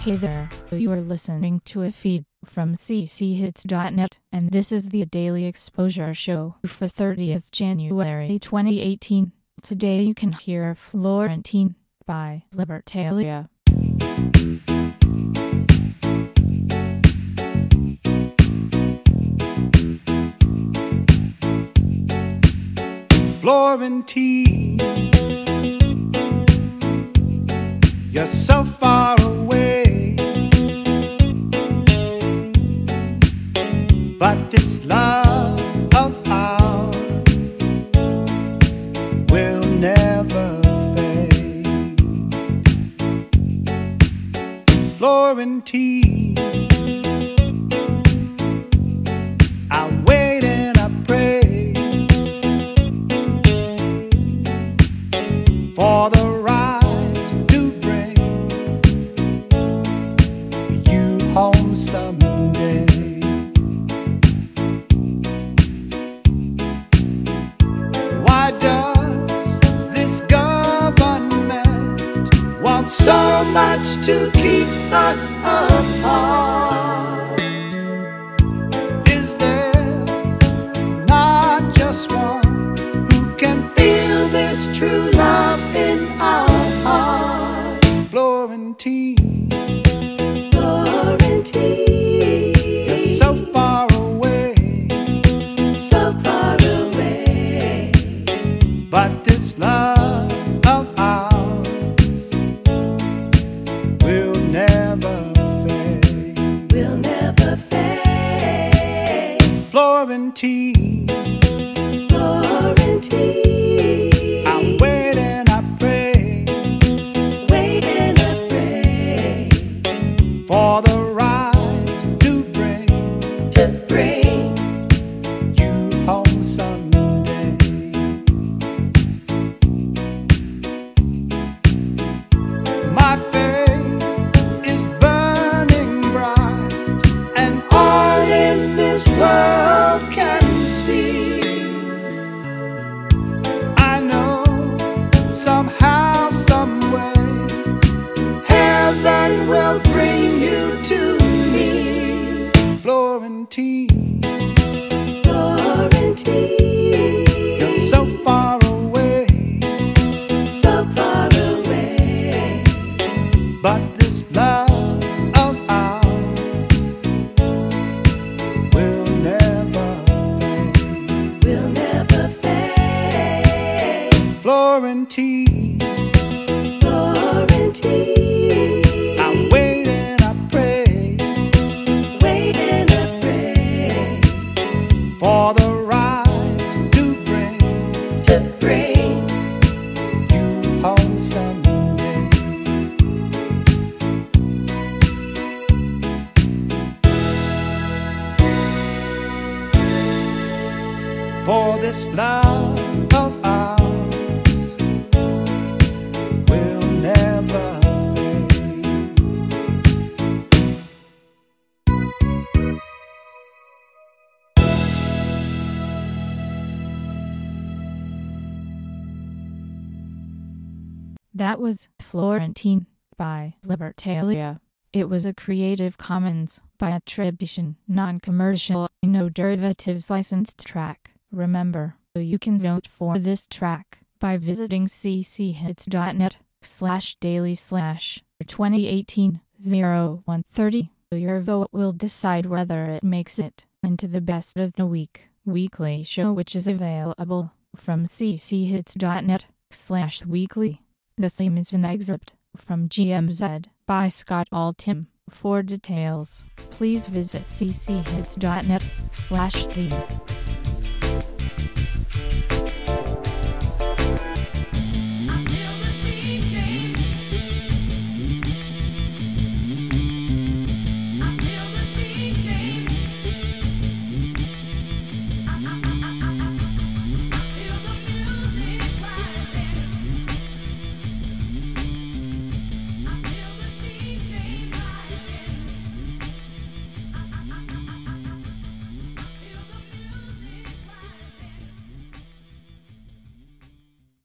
Hey there, you are listening to a feed from cchits.net, and this is the Daily Exposure Show for 30th January 2018. Today you can hear Florentine by Libertalia. Florentine, you're so far away, but this love of ours will never fade. Florentine, I wait and I pray for the ride to bring you home someday. Why does this government want so much to keep us apart? Is there not just one who can feel this true love in our hearts? Florentine, Florentine, you're so far away, but this love of ours will never fade. will never fade. Florentine, Florentine, I wait and I pray wait and I pray for the ride to bring you home someday. My faith is burning bright, and all in this world can see. I know somehow, someway, heaven will bring you to me. Florentine, Florentine, you're so far away, but this love of ours will never fade. will never fade. Florentine, Florentine, I wait and I pray wait and I pray for the ride to bring you home someday. For this love of ours will never fade. That was Florentine by Libertalia. It was a Creative Commons by attribution, non-commercial, no derivatives licensed track. Remember, you can vote for this track by visiting cchits.net/daily/2018-0130. Your vote will decide whether it makes it into the best of the week weekly show, which is available from cchits.net/weekly. The theme is an excerpt from GMZ by Scott Altham. For details, please visit cchits.net/theme.